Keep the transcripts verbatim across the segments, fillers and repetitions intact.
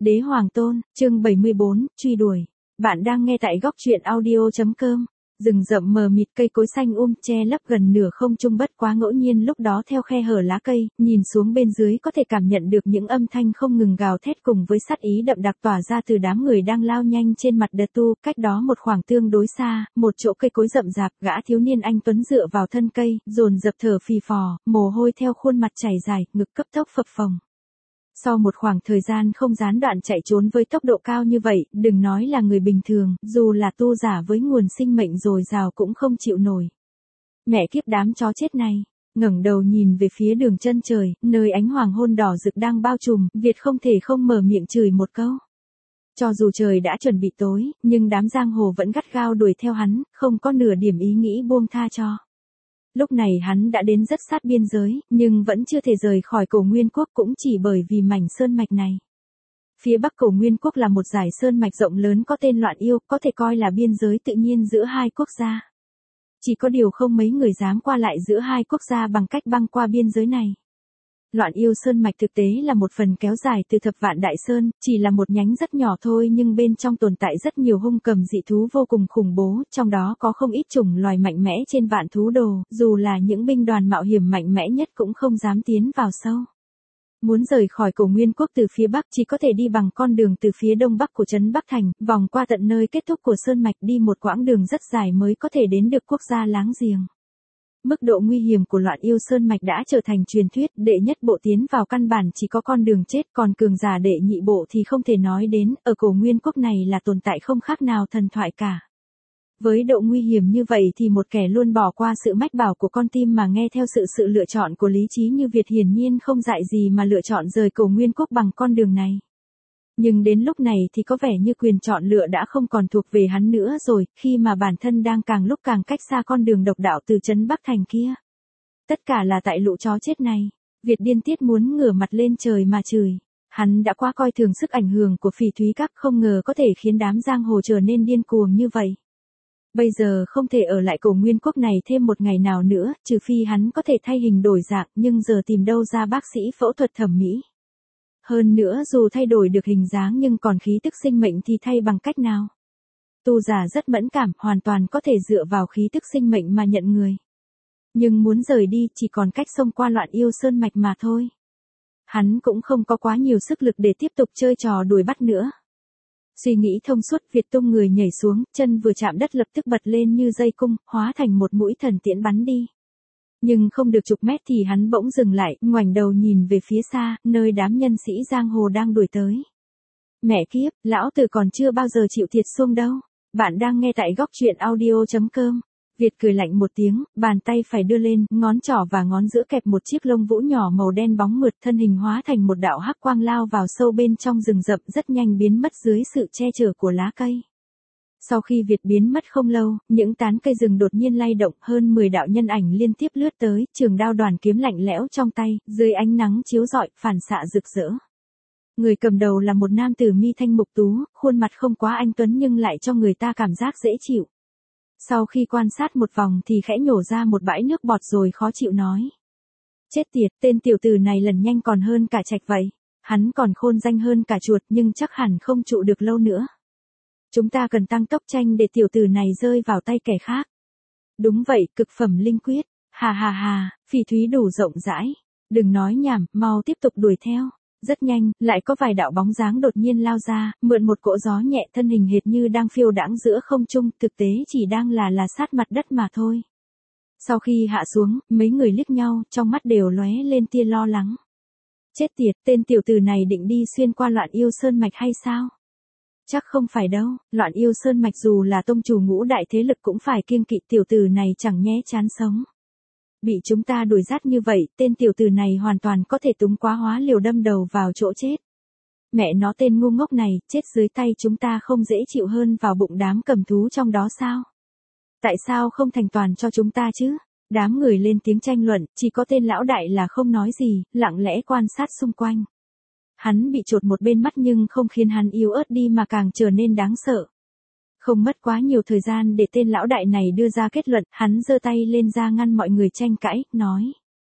Đế Hoàng Tôn, chương bảy mươi bốn, truy đuổi. Bạn đang nghe tại góc truyện audio.com. Rừng rậm mờ mịt, cây cối xanh um che lấp gần nửa không trung, bất quá ngẫu nhiên lúc đó theo khe hở lá cây, nhìn xuống bên dưới có thể cảm nhận được những âm thanh không ngừng gào thét cùng với sát ý đậm đặc tỏa ra từ đám người đang lao nhanh trên mặt đất tu. Cách đó một khoảng tương đối xa, một chỗ cây cối rậm rạp, gã thiếu niên anh tuấn dựa vào thân cây, dồn dập thở phì phò, mồ hôi theo khuôn mặt chảy dài, ngực cấp tốc phập phồng. Sau một khoảng thời gian không gián đoạn chạy trốn với tốc độ cao như vậy, đừng nói là người bình thường, dù là tu giả với nguồn sinh mệnh dồi dào cũng không chịu nổi. Mẹ kiếp đám chó chết này, ngẩng đầu nhìn về phía đường chân trời, nơi ánh hoàng hôn đỏ rực đang bao trùm, Việt không thể không mở miệng chửi một câu. Cho dù trời đã chuẩn bị tối, nhưng đám giang hồ vẫn gắt gao đuổi theo hắn, không có nửa điểm ý nghĩ buông tha cho. Lúc này hắn đã đến rất sát biên giới, nhưng vẫn chưa thể rời khỏi Cổ Nguyên Quốc, cũng chỉ bởi vì mảnh sơn mạch này. Phía bắc Cổ Nguyên Quốc là một dải sơn mạch rộng lớn có tên Loạn Yêu, có thể coi là biên giới tự nhiên giữa hai quốc gia. Chỉ có điều không mấy người dám qua lại giữa hai quốc gia bằng cách băng qua biên giới này. Loạn Yêu sơn mạch thực tế là một phần kéo dài từ Thập Vạn Đại Sơn, chỉ là một nhánh rất nhỏ thôi, nhưng bên trong tồn tại rất nhiều hung cầm dị thú vô cùng khủng bố, trong đó có không ít chủng loài mạnh mẽ trên vạn thú đồ, dù là những binh đoàn mạo hiểm mạnh mẽ nhất cũng không dám tiến vào sâu. Muốn rời khỏi Cổ Nguyên Quốc từ phía bắc chỉ có thể đi bằng con đường từ phía đông bắc của trấn Bắc Thành, vòng qua tận nơi kết thúc của sơn mạch, đi một quãng đường rất dài mới có thể đến được quốc gia láng giềng. Mức độ nguy hiểm của Loạn Yêu sơn mạch đã trở thành truyền thuyết, đệ nhất bộ tiến vào căn bản chỉ có con đường chết, còn cường giả đệ nhị bộ thì không thể nói đến, ở Cổ Nguyên Quốc này là tồn tại không khác nào thần thoại cả. Với độ nguy hiểm như vậy thì một kẻ luôn bỏ qua sự mách bảo của con tim mà nghe theo sự sự lựa chọn của lý trí như Việt hiển nhiên không dại gì mà lựa chọn rời Cổ Nguyên Quốc bằng con đường này. Nhưng đến lúc này thì có vẻ như quyền chọn lựa đã không còn thuộc về hắn nữa rồi, khi mà bản thân đang càng lúc càng cách xa con đường độc đạo từ trấn Bắc Thành kia. Tất cả là tại lũ chó chết này. Việt điên tiết muốn ngửa mặt lên trời mà chửi. Hắn đã quá coi thường sức ảnh hưởng của Phỉ Thúy Các, không ngờ có thể khiến đám giang hồ trở nên điên cuồng như vậy. Bây giờ không thể ở lại Cổ Nguyên Quốc này thêm một ngày nào nữa, trừ phi hắn có thể thay hình đổi dạng, nhưng giờ tìm đâu ra bác sĩ phẫu thuật thẩm mỹ. Hơn nữa dù thay đổi được hình dáng nhưng còn khí tức sinh mệnh thì thay bằng cách nào? Tu giả rất mẫn cảm, hoàn toàn có thể dựa vào khí tức sinh mệnh mà nhận người. Nhưng muốn rời đi chỉ còn cách xông qua Loạn Yêu sơn mạch mà thôi. Hắn cũng không có quá nhiều sức lực để tiếp tục chơi trò đuổi bắt nữa. Suy nghĩ thông suốt, Việt tung người nhảy xuống, chân vừa chạm đất lập tức bật lên như dây cung, hóa thành một mũi thần tiễn bắn đi. Nhưng không được chục mét thì hắn bỗng dừng lại, ngoảnh đầu nhìn về phía xa, nơi đám nhân sĩ giang hồ đang đuổi tới. Mẹ kiếp, lão tử còn chưa bao giờ chịu thiệt xuông đâu. Bạn đang nghe tại góc truyện audio.com. Việt cười lạnh một tiếng, bàn tay phải đưa lên, ngón trỏ và ngón giữa kẹp một chiếc lông vũ nhỏ màu đen bóng mượt, thân hình hóa thành một đạo hắc quang lao vào sâu bên trong rừng rậm, rất nhanh biến mất dưới sự che chở của lá cây. Sau khi Việt biến mất không lâu, những tán cây rừng đột nhiên lay động, hơn mười đạo nhân ảnh liên tiếp lướt tới, trường đao đoàn kiếm lạnh lẽo trong tay, dưới ánh nắng chiếu rọi, phản xạ rực rỡ. Người cầm đầu là một nam tử mi thanh mục tú, khuôn mặt không quá anh tuấn nhưng lại cho người ta cảm giác dễ chịu. Sau khi quan sát một vòng thì khẽ nhổ ra một bãi nước bọt rồi khó chịu nói. Chết tiệt, tên tiểu tử này lần nhanh còn hơn cả trạch vậy. Hắn còn khôn danh hơn cả chuột nhưng chắc hẳn không trụ được lâu nữa. Chúng ta cần tăng tốc tranh để tiểu tử này rơi vào tay kẻ khác. Đúng vậy, cực phẩm linh quyết. Hà hà hà, Phỉ Thúy đủ rộng rãi. Đừng nói nhảm, mau tiếp tục đuổi theo. Rất nhanh, lại có vài đạo bóng dáng đột nhiên lao ra, mượn một cỗ gió nhẹ, thân hình hệt như đang phiêu đãng giữa không trung, thực tế chỉ đang là là sát mặt đất mà thôi. Sau khi hạ xuống, mấy người liếc nhau, trong mắt đều lóe lên tia lo lắng. Chết tiệt, tên tiểu tử này định đi xuyên qua Loạn Yêu sơn mạch hay sao? Chắc không phải đâu, Loạn Yêu sơn mạch dù là tông chủ ngũ đại thế lực cũng phải kiêng kỵ, tiểu tử này chẳng nhẽ chán sống. Bị chúng ta đuổi dắt như vậy, tên tiểu tử này hoàn toàn có thể túng quá hóa liều đâm đầu vào chỗ chết. Mẹ nó, tên ngu ngốc này, chết dưới tay chúng ta không dễ chịu hơn vào bụng đám cầm thú trong đó sao? Tại sao không thành toàn cho chúng ta chứ? Đám người lên tiếng tranh luận, chỉ có tên lão đại là không nói gì, lặng lẽ quan sát xung quanh. Hắn bị chột một bên mắt nhưng không khiến hắn yếu ớt đi mà càng trở nên đáng sợ. Không mất quá nhiều thời gian để tên lão đại này đưa ra kết luận, hắn giơ tay lên ra ngăn mọi người tranh cãi, nói.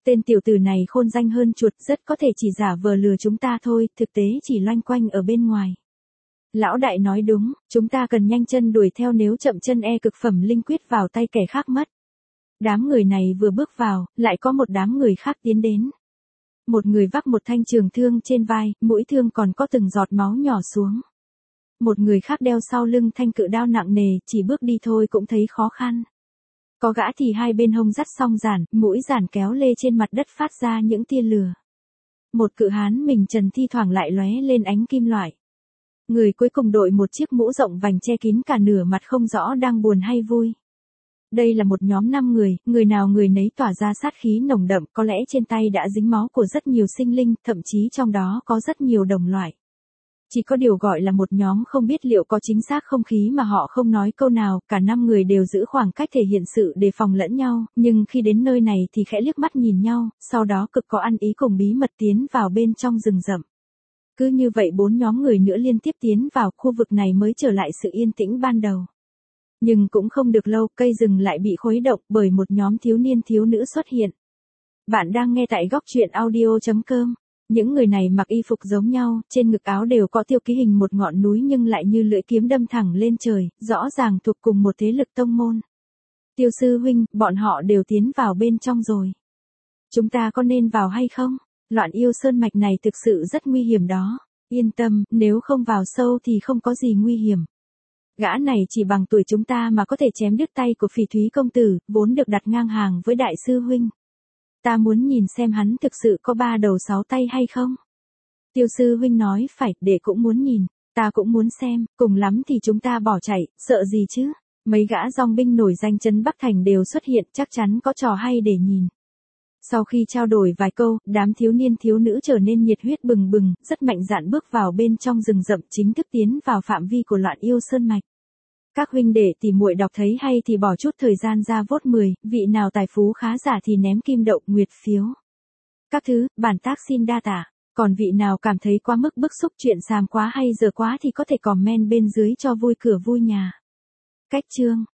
Tên tiểu tử này khôn danh hơn chuột, rất có thể chỉ giả vờ lừa chúng ta thôi, thực tế chỉ loanh quanh ở bên ngoài. Lão đại nói đúng, chúng ta cần nhanh chân đuổi theo, nếu chậm chân e cực phẩm linh quyết vào tay kẻ khác mất. Đám người này vừa bước vào, lại có một đám người khác tiến đến. Một người vác một thanh trường thương trên vai, mũi thương còn có từng giọt máu nhỏ xuống. Một người khác đeo sau lưng thanh cự đao nặng nề, chỉ bước đi thôi cũng thấy khó khăn. Có gã thì hai bên hông dắt song giản, mũi giản kéo lê trên mặt đất phát ra những tia lửa. Một cự hán mình trần thi thoảng lại lóe lên ánh kim loại. Người cuối cùng đội một chiếc mũ rộng vành che kín cả nửa mặt, không rõ đang buồn hay vui. Đây là một nhóm năm người, người nào người nấy tỏa ra sát khí nồng đậm, có lẽ trên tay đã dính máu của rất nhiều sinh linh, thậm chí trong đó có rất nhiều đồng loại. Chỉ có điều gọi là một nhóm không biết liệu có chính xác không, khí mà họ không nói câu nào, cả năm người đều giữ khoảng cách thể hiện sự đề phòng lẫn nhau, nhưng khi đến nơi này thì khẽ liếc mắt nhìn nhau, sau đó cực có ăn ý cùng bí mật tiến vào bên trong rừng rậm. Cứ như vậy bốn nhóm người nữa liên tiếp tiến vào, khu vực này mới trở lại sự yên tĩnh ban đầu. Nhưng cũng không được lâu, cây rừng lại bị khuấy động bởi một nhóm thiếu niên thiếu nữ xuất hiện. Bạn đang nghe tại góc truyện audio chấm com. Những người này mặc y phục giống nhau, trên ngực áo đều có tiêu ký hình một ngọn núi nhưng lại như lưỡi kiếm đâm thẳng lên trời, rõ ràng thuộc cùng một thế lực tông môn. Tiêu sư huynh, bọn họ đều tiến vào bên trong rồi. Chúng ta có nên vào hay không? Loạn yêu sơn mạch này thực sự rất nguy hiểm đó. Yên tâm, nếu không vào sâu thì không có gì nguy hiểm. Gã này chỉ bằng tuổi chúng ta mà có thể chém đứt tay của Phỉ Thúy công tử, vốn được đặt ngang hàng với đại sư huynh. Ta muốn nhìn xem hắn thực sự có ba đầu sáu tay hay không. Tiêu sư huynh nói phải, đệ cũng muốn nhìn, ta cũng muốn xem, cùng lắm thì chúng ta bỏ chạy, sợ gì chứ. Mấy gã dòng binh nổi danh trấn Bắc Thành đều xuất hiện, chắc chắn có trò hay để nhìn. Sau khi trao đổi vài câu, đám thiếu niên thiếu nữ trở nên nhiệt huyết bừng bừng, rất mạnh dạn bước vào bên trong rừng rậm, chính thức tiến vào phạm vi của Loạn Yêu Sơn Mạch. Các huynh đệ tỷ muội đọc thấy hay thì bỏ chút thời gian ra vote mười, vị nào tài phú khá giả thì ném kim đậu nguyệt phiếu. Các thứ, bản tác xin đa tạ. Còn vị nào cảm thấy quá mức bức xúc, chuyện xàm quá hay dở quá thì có thể comment bên dưới cho vui cửa vui nhà. Cách chương